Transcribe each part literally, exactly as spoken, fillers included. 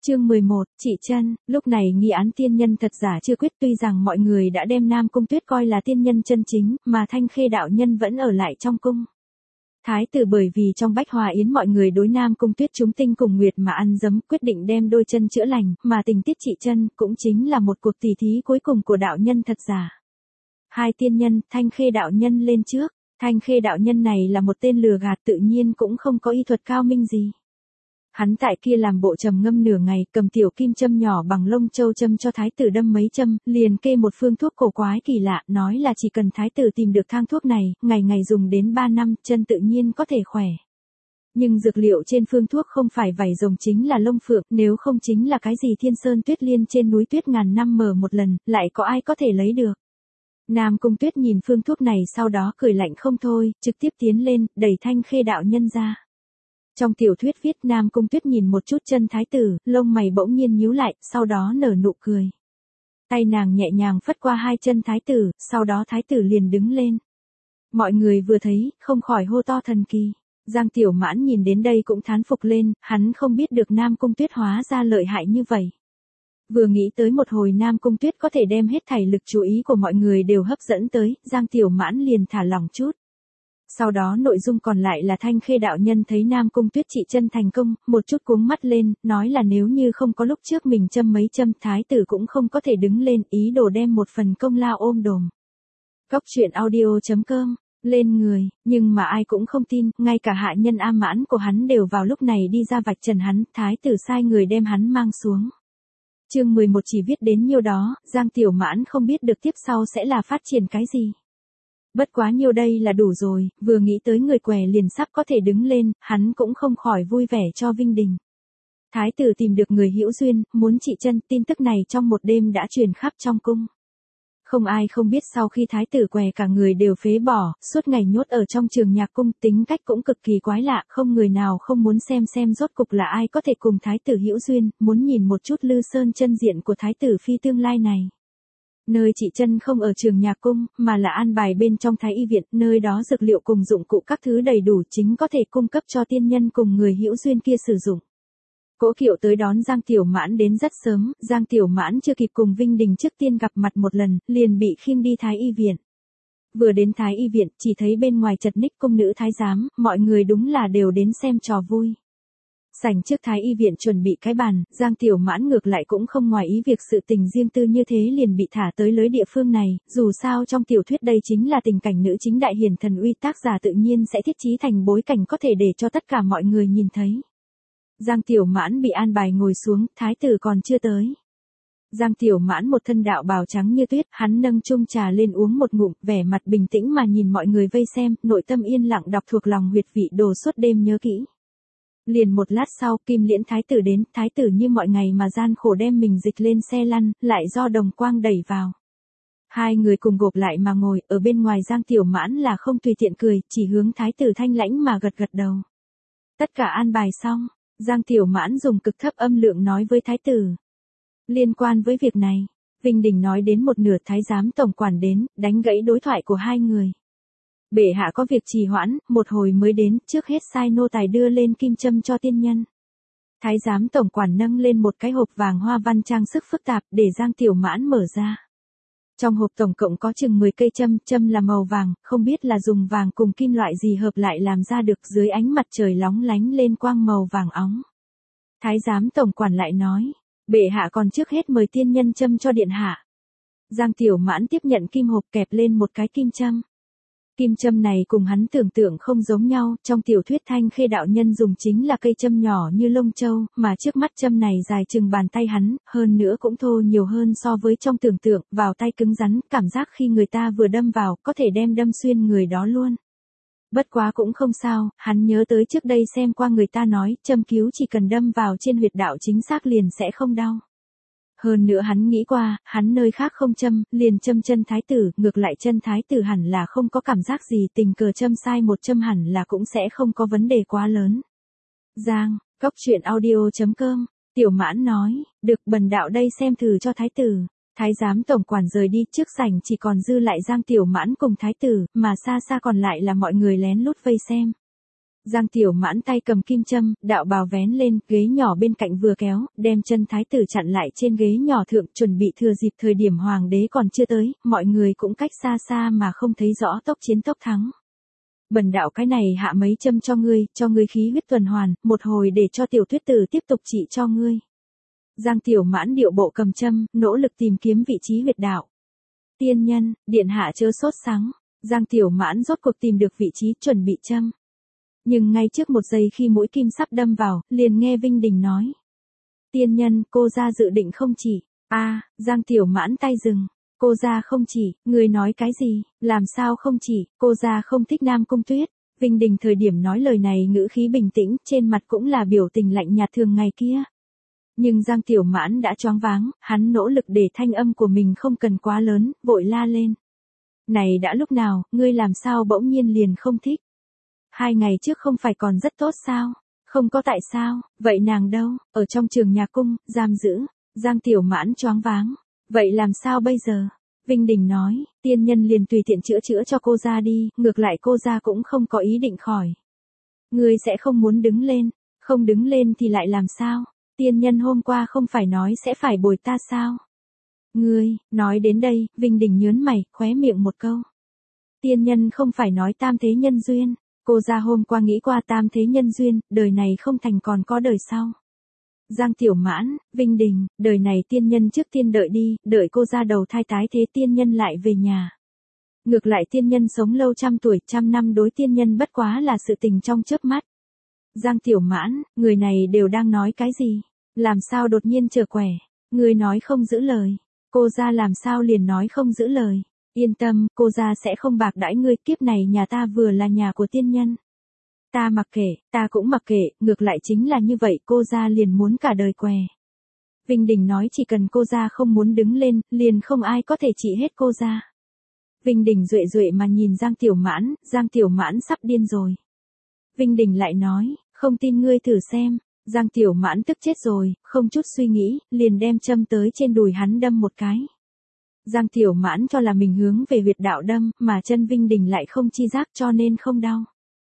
Chương mười một, chị Chân. Lúc này nghi án tiên nhân thật giả chưa quyết, tuy rằng mọi người đã đem Nam Cung Tuyết coi là tiên nhân chân chính, mà Thanh Khê đạo nhân vẫn ở lại trong cung. Thái tử bởi vì trong Bách Hòa Yến mọi người đối Nam Cung Tuyết chúng tinh cùng nguyệt mà ăn dấm, quyết định đem đôi chân chữa lành, mà tình tiết chị Chân cũng chính là một cuộc tỉ thí cuối cùng của đạo nhân thật giả. Hai tiên nhân, Thanh Khê đạo nhân lên trước. Thanh Khê đạo nhân này là một tên lừa gạt, tự nhiên cũng không có y thuật cao minh gì. Hắn tại kia làm bộ trầm ngâm nửa ngày, cầm tiểu kim châm nhỏ bằng lông châu châm cho thái tử đâm mấy châm, liền kê một phương thuốc cổ quái kỳ lạ, nói là chỉ cần thái tử tìm được thang thuốc này, ngày ngày dùng đến ba năm, chân tự nhiên có thể khỏe. Nhưng dược liệu trên phương thuốc không phải vảy rồng chính là lông phượng, nếu không chính là cái gì thiên sơn tuyết liên trên núi tuyết ngàn năm mở một lần, lại có ai có thể lấy được. Nam Cung Tuyết nhìn phương thuốc này sau đó cười lạnh không thôi, trực tiếp tiến lên, đẩy Thanh Khê đạo nhân ra. Trong tiểu thuyết viết Nam Cung Tuyết nhìn một chút chân thái tử, lông mày bỗng nhiên nhíu lại, sau đó nở nụ cười. Tay nàng nhẹ nhàng phất qua hai chân thái tử, sau đó thái tử liền đứng lên. Mọi người vừa thấy, không khỏi hô to thần kỳ. Giang Tiểu Mãn nhìn đến đây cũng thán phục lên, hắn không biết được Nam Cung Tuyết hóa ra lợi hại như vậy. Vừa nghĩ tới một hồi Nam Cung Tuyết có thể đem hết thảy lực chú ý của mọi người đều hấp dẫn tới, Giang Tiểu Mãn liền thả lỏng chút. Sau đó nội dung còn lại là Thanh Khê đạo nhân thấy Nam Cung Tuyết trị chân thành công, một chút cuống mắt lên, nói là nếu như không có lúc trước mình châm mấy châm, thái tử cũng không có thể đứng lên, ý đồ đem một phần công lao ôm đồm. Góc truyện audio chấm com, lên người, nhưng mà ai cũng không tin, ngay cả hạ nhân A Mãn của hắn đều vào lúc này đi ra vạch trần hắn, thái tử sai người đem hắn mang xuống. Chương mười một chỉ viết đến nhiêu đó, Giang Tiểu Mãn không biết được tiếp sau sẽ là phát triển cái gì. Bất quá nhiêu đây là đủ rồi, vừa nghĩ tới người què liền sắp có thể đứng lên, hắn cũng không khỏi vui vẻ cho Vinh Đình. Thái tử tìm được người hữu duyên, muốn trị chân, tin tức này trong một đêm đã truyền khắp trong cung. Không ai không biết sau khi thái tử què cả người đều phế bỏ, suốt ngày nhốt ở trong trường nhạc cung, tính cách cũng cực kỳ quái lạ, không người nào không muốn xem xem rốt cục là ai có thể cùng thái tử hữu duyên, muốn nhìn một chút Lư Sơn chân diện của thái tử phi tương lai này. Nơi chị Chân không ở trường nhạc cung, mà là an bài bên trong thái y viện, nơi đó dược liệu cùng dụng cụ các thứ đầy đủ chính có thể cung cấp cho tiên nhân cùng người hữu duyên kia sử dụng. Cỗ kiệu tới đón Giang Tiểu Mãn đến rất sớm, Giang Tiểu Mãn chưa kịp cùng Vinh Đình trước tiên gặp mặt một lần, liền bị khiêng đi thái y viện. Vừa đến thái y viện, chỉ thấy bên ngoài chật ních cung nữ thái giám, mọi người đúng là đều đến xem trò vui. Sảnh trước thái y viện chuẩn bị cái bàn, Giang Tiểu Mãn ngược lại cũng không ngoài ý việc sự tình riêng tư như thế liền bị thả tới lưới địa phương này, dù sao trong tiểu thuyết đây chính là tình cảnh nữ chính đại hiển thần uy, tác giả tự nhiên sẽ thiết trí thành bối cảnh có thể để cho tất cả mọi người nhìn thấy. Giang Tiểu Mãn bị an bài ngồi xuống, thái tử còn chưa tới. Giang Tiểu Mãn một thân đạo bào trắng như tuyết, hắn nâng chung trà lên uống một ngụm, vẻ mặt bình tĩnh mà nhìn mọi người vây xem, nội tâm yên lặng đọc thuộc lòng huyệt vị đồ suốt đêm nhớ kỹ. Liền một lát sau, Kim Liễn thái tử đến, thái tử như mọi ngày mà gian khổ đem mình dịch lên xe lăn, lại do Đồng Quang đẩy vào. Hai người cùng gộp lại mà ngồi, ở bên ngoài Giang Tiểu Mãn là không tùy tiện cười, chỉ hướng thái tử thanh lãnh mà gật gật đầu. Tất cả an bài xong, Giang Tiểu Mãn dùng cực thấp âm lượng nói với thái tử. Liên quan với việc này, Vinh Đình nói đến một nửa, thái giám tổng quản đến, đánh gãy đối thoại của hai người. Bệ hạ có việc trì hoãn, một hồi mới đến, trước hết sai nô tài đưa lên kim châm cho tiên nhân. Thái giám tổng quản nâng lên một cái hộp vàng hoa văn trang sức phức tạp, để Giang Tiểu Mãn mở ra. Trong hộp tổng cộng có chừng mười cây châm, châm là màu vàng, không biết là dùng vàng cùng kim loại gì hợp lại làm ra được, dưới ánh mặt trời lóng lánh lên quang màu vàng óng. Thái giám tổng quản lại nói, bệ hạ còn trước hết mời tiên nhân châm cho điện hạ. Giang Tiểu Mãn tiếp nhận kim hộp kẹp lên một cái kim châm. Kim châm này cùng hắn tưởng tượng không giống nhau, trong tiểu thuyết Thanh Khê đạo nhân dùng chính là cây châm nhỏ như lông châu, mà trước mắt châm này dài chừng bàn tay hắn, hơn nữa cũng thô nhiều hơn so với trong tưởng tượng, vào tay cứng rắn, cảm giác khi người ta vừa đâm vào, có thể đem đâm xuyên người đó luôn. Bất quá cũng không sao, hắn nhớ tới trước đây xem qua người ta nói, châm cứu chỉ cần đâm vào trên huyệt đạo chính xác liền sẽ không đau. Hơn nữa hắn nghĩ qua, hắn nơi khác không châm, liền châm chân thái tử, ngược lại chân thái tử hẳn là không có cảm giác gì, tình cờ châm sai một châm hẳn là cũng sẽ không có vấn đề quá lớn. Giang, góc truyện audio chấm com, Tiểu Mãn nói, được bần đạo đây xem thử cho thái tử. Thái giám tổng quản rời đi, trước sảnh chỉ còn dư lại Giang Tiểu Mãn cùng thái tử, mà xa xa còn lại là mọi người lén lút vây xem. Giang Tiểu Mãn tay cầm kim châm, đạo bào vén lên, ghế nhỏ bên cạnh vừa kéo, đem chân thái tử chặn lại trên ghế nhỏ thượng, chuẩn bị thừa dịp thời điểm hoàng đế còn chưa tới, mọi người cũng cách xa xa mà không thấy rõ tốc chiến tốc thắng. Bần đạo cái này hạ mấy châm cho ngươi, cho ngươi khí huyết tuần hoàn, một hồi để cho tiểu thuyết tử tiếp tục trị cho ngươi. Giang Tiểu Mãn điệu bộ cầm châm, nỗ lực tìm kiếm vị trí huyệt đạo. Tiên nhân, điện hạ chớ sốt sắng. Giang Tiểu Mãn rốt cuộc tìm được vị trí chuẩn bị châm. Nhưng ngay trước một giây khi mũi kim sắp đâm vào, liền nghe Vinh Đình nói. Tiên nhân, cô ra dự định không chỉ. a à, Giang Tiểu Mãn tay dừng. Cô ra không chỉ, người nói cái gì, làm sao không chỉ, cô ra không thích Nam Cung Tuyết. Vinh Đình thời điểm nói lời này ngữ khí bình tĩnh, trên mặt cũng là biểu tình lạnh nhạt thường ngày kia. Nhưng Giang Tiểu Mãn đã choáng váng, hắn nỗ lực để thanh âm của mình không cần quá lớn, vội la lên. Này đã lúc nào, ngươi làm sao bỗng nhiên liền không thích? Hai ngày trước không phải còn rất tốt sao? Không có tại sao, vậy nàng đâu, ở trong trường nhà cung, giam giữ, Giang Tiểu Mãn choáng váng. Vậy làm sao bây giờ? Vinh Đình nói, tiên nhân liền tùy tiện chữa chữa cho cô ra đi, ngược lại cô ra cũng không có ý định khỏi. Ngươi sẽ không muốn đứng lên, không đứng lên thì lại làm sao? Tiên nhân hôm qua không phải nói sẽ phải bồi ta sao? Ngươi, nói đến đây, Vinh Đình nhớn mày, khóe miệng một câu. Tiên nhân không phải nói tam thế nhân duyên, cô ra hôm qua nghĩ qua tam thế nhân duyên, đời này không thành còn có đời sau. Giang Tiểu Mãn, Vinh Đình, đời này tiên nhân trước tiên đợi đi, đợi cô ra đầu thai tái thế tiên nhân lại về nhà. Ngược lại tiên nhân sống lâu trăm tuổi, trăm năm đối tiên nhân bất quá là sự tình trong chớp mắt. Giang Tiểu Mãn, người này đều đang nói cái gì? Làm sao đột nhiên trở quẻ? Người nói không giữ lời. Cô ra làm sao liền nói không giữ lời? Yên tâm, cô ra sẽ không bạc đãi ngươi, kiếp này nhà ta vừa là nhà của tiên nhân. Ta mặc kệ, ta cũng mặc kệ, ngược lại chính là như vậy, cô ra liền muốn cả đời què. Vinh Đình nói chỉ cần cô ra không muốn đứng lên, liền không ai có thể trị hết cô ra. Vinh Đình duệ duệ mà nhìn Giang Tiểu Mãn, Giang Tiểu Mãn sắp điên rồi. Vinh Đình lại nói, không tin ngươi thử xem. Giang Tiểu Mãn tức chết rồi, không chút suy nghĩ, liền đem châm tới trên đùi hắn đâm một cái. Giang Tiểu Mãn cho là mình hướng về huyệt đạo đâm, mà chân Vinh Đình lại không chi giác cho nên không đau.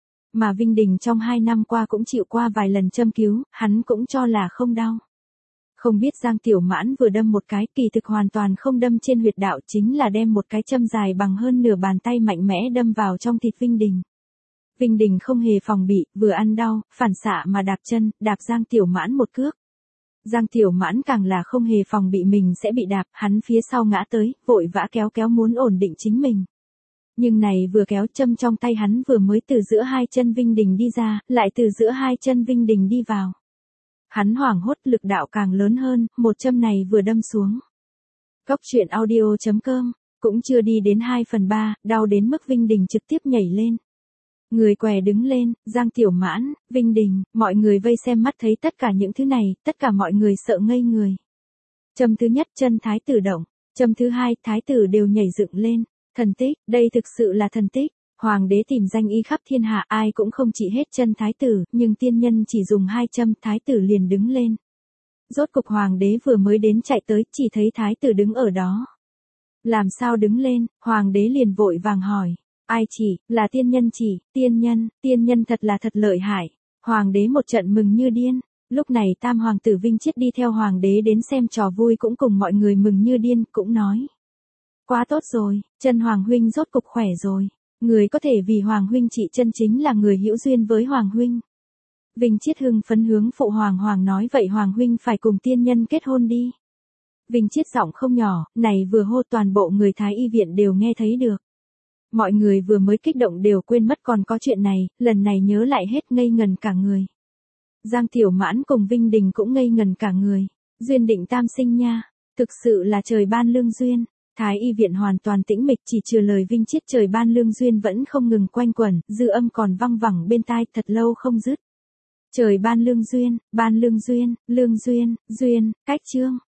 Mà Vinh Đình trong hai năm qua cũng chịu qua vài lần châm cứu, hắn cũng cho là không đau. Không biết Giang Tiểu Mãn vừa đâm một cái, kỳ thực hoàn toàn không đâm trên huyệt đạo, chính là đem một cái châm dài bằng hơn nửa bàn tay mạnh mẽ đâm vào trong thịt Vinh Đình. Vinh Đình không hề phòng bị, vừa ăn đau, phản xạ mà đạp chân, đạp Giang Tiểu Mãn một cước. Giang Tiểu Mãn càng là không hề phòng bị mình sẽ bị đạp, hắn phía sau ngã tới, vội vã kéo kéo muốn ổn định chính mình. Nhưng này vừa kéo châm trong tay hắn vừa mới từ giữa hai chân Vinh Đình đi ra, lại từ giữa hai chân Vinh Đình đi vào. Hắn hoảng hốt, lực đạo càng lớn hơn, một châm này vừa đâm xuống. Góc truyện audio chấm com, cũng chưa đi đến hai phần ba, đau đến mức Vinh Đình trực tiếp nhảy lên. Người què đứng lên, Giang Tiểu Mãn, Vinh Đình, mọi người vây xem mắt thấy tất cả những thứ này, tất cả mọi người sợ ngây người. Châm thứ nhất chân thái tử động, châm thứ hai thái tử đều nhảy dựng lên. Thần tích, đây thực sự là thần tích. Hoàng đế tìm danh y khắp thiên hạ ai cũng không trị hết chân thái tử, nhưng tiên nhân chỉ dùng hai châm thái tử liền đứng lên. Rốt cục hoàng đế vừa mới đến chạy tới, chỉ thấy thái tử đứng ở đó. Làm sao đứng lên, hoàng đế liền vội vàng hỏi. Ai chỉ, là tiên nhân chỉ, tiên nhân, tiên nhân thật là thật lợi hại. Hoàng đế một trận mừng như điên. Lúc này tam hoàng tử Vinh Chiết đi theo hoàng đế đến xem trò vui cũng cùng mọi người mừng như điên, cũng nói. Quá tốt rồi, chân hoàng huynh rốt cục khỏe rồi. Người có thể vì hoàng huynh trị chân chính là người hữu duyên với hoàng huynh. Vinh Chiết hưng phấn hướng phụ hoàng hoàng nói vậy hoàng huynh phải cùng tiên nhân kết hôn đi. Vinh Chiết giọng không nhỏ, này vừa hô toàn bộ người Thái y viện đều nghe thấy được. Mọi người vừa mới kích động đều quên mất còn có chuyện này, lần này nhớ lại hết ngây ngần cả người. Giang Tiểu Mãn cùng Vinh Đình cũng ngây ngần cả người. Duyên định tam sinh nha, thực sự là trời ban lương duyên. Thái y viện hoàn toàn tĩnh mịch, chỉ trừ lời Vinh Chiết trời ban lương duyên vẫn không ngừng quanh quẩn, dư âm còn văng vẳng bên tai thật lâu không dứt. Trời ban lương duyên, ban lương duyên, lương duyên, duyên, cách chương.